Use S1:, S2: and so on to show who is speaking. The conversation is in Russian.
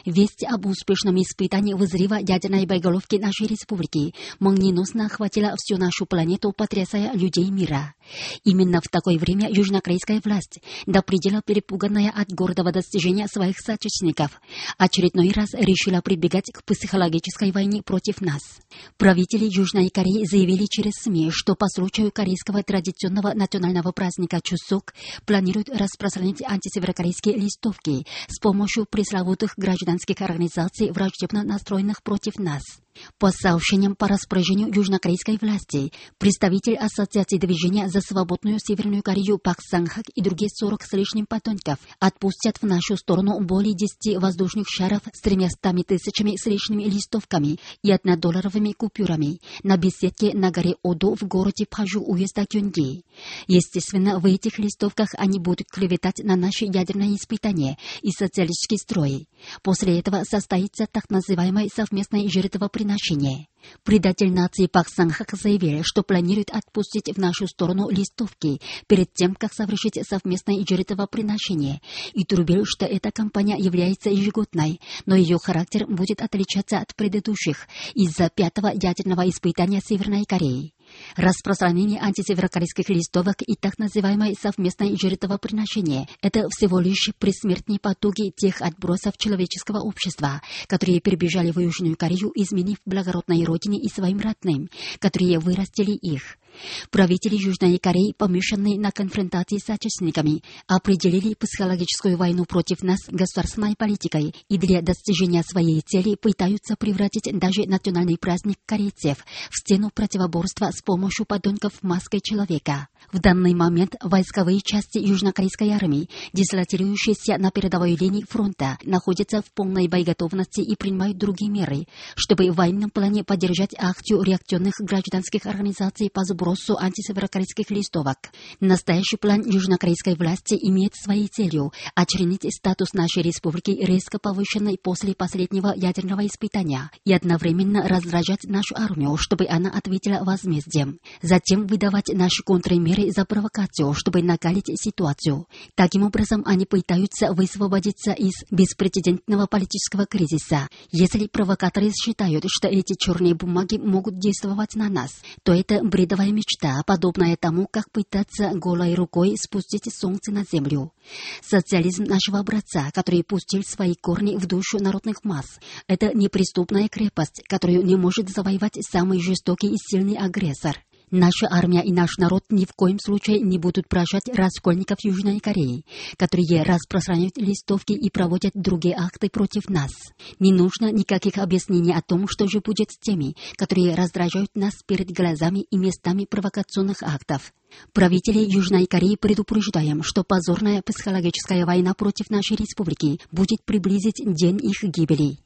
S1: Весть об успешном испытании взрыва ядерной боеголовки нашей республики молниеносно охватила всю нашу планету, потрясая людей мира. Именно в такое время южнокорейская власть, до предела перепуганная от гордого достижения своих соотечественников, очередной раз решила прибегать к психологической войне против нас. Правители Южной Кореи заявили через СМИ, что по случаю корейского традиционного национального праздника Чусок планируют распространить антисеверокорейские листовки с помощью пресловутых гражданских организаций, враждебно настроенных против нас. По сообщениям по распоряжению южнокорейской власти, представитель Ассоциации движения за свободную Северную Корею Пак Санг-хак и другие 40 с лишним подонков отпустят в нашу сторону более 10 воздушных шаров с 300 тысячами с лишними листовками и 1-долларовыми купюрами на беседке на горе Одо в городе Пажу уезда Гёнги. Естественно, в этих листовках они будут клеветать на наши ядерные испытания и социалистический строй. После этого состоится так называемое совместное жертвоприношение. Предатель нации Пак Санг-хак заявил, что планирует отпустить в нашу сторону листовки перед тем, как совершить совместное жертвоприношение, и трубил, что эта кампания является ежегодной, но ее характер будет отличаться от предыдущих из-за 5-го ядерного испытания Северной Кореи. Распространение антисеверокорейских листовок и так называемое совместное жертвоприношение – это всего лишь предсмертные потуги тех отбросов человеческого общества, которые перебежали в Южную Корею, изменив благородной родине и своим родным, которые вырастили их. Правители Южной Кореи, помешанные на конфронтации с соотечественниками, определили психологическую войну против нас государственной политикой и для достижения своей цели пытаются превратить даже национальный праздник корейцев в стену противоборства с помощью подонков маской человека. В данный момент войсковые части южнокорейской армии, дислоцирующиеся на передовой линии фронта, находятся в полной боеготовности и принимают другие меры, чтобы в военном плане поддержать акцию реакционных гражданских организаций по сбросу антисеверокорейских листовок. Настоящий план южнокорейской власти имеет своей целью очернить статус нашей республики, резко повышенный после последнего ядерного испытания, и одновременно раздражать нашу армию, чтобы она ответила возмездием. Затем выдавать наши контрмеры за провокацию, чтобы накалить ситуацию. Таким образом, они пытаются высвободиться из беспрецедентного политического кризиса. Если провокаторы считают, что эти черные бумаги могут действовать на нас, то это бредовая мечта, подобная тому, как пытаться голой рукой спустить солнце на землю. Социализм нашего образца, который пустил свои корни в душу народных масс, это неприступная крепость, которую не может завоевать самый жестокий и сильный агрессор. Наша армия и наш народ ни в коем случае не будут прощать раскольников Южной Кореи, которые распространяют листовки и проводят другие акты против нас. Не нужно никаких объяснений о том, что же будет с теми, которые раздражают нас перед глазами и местами провокационных актов. Правители Южной Кореи предупреждаем, что позорная психологическая война против нашей республики будет приблизить день их гибели.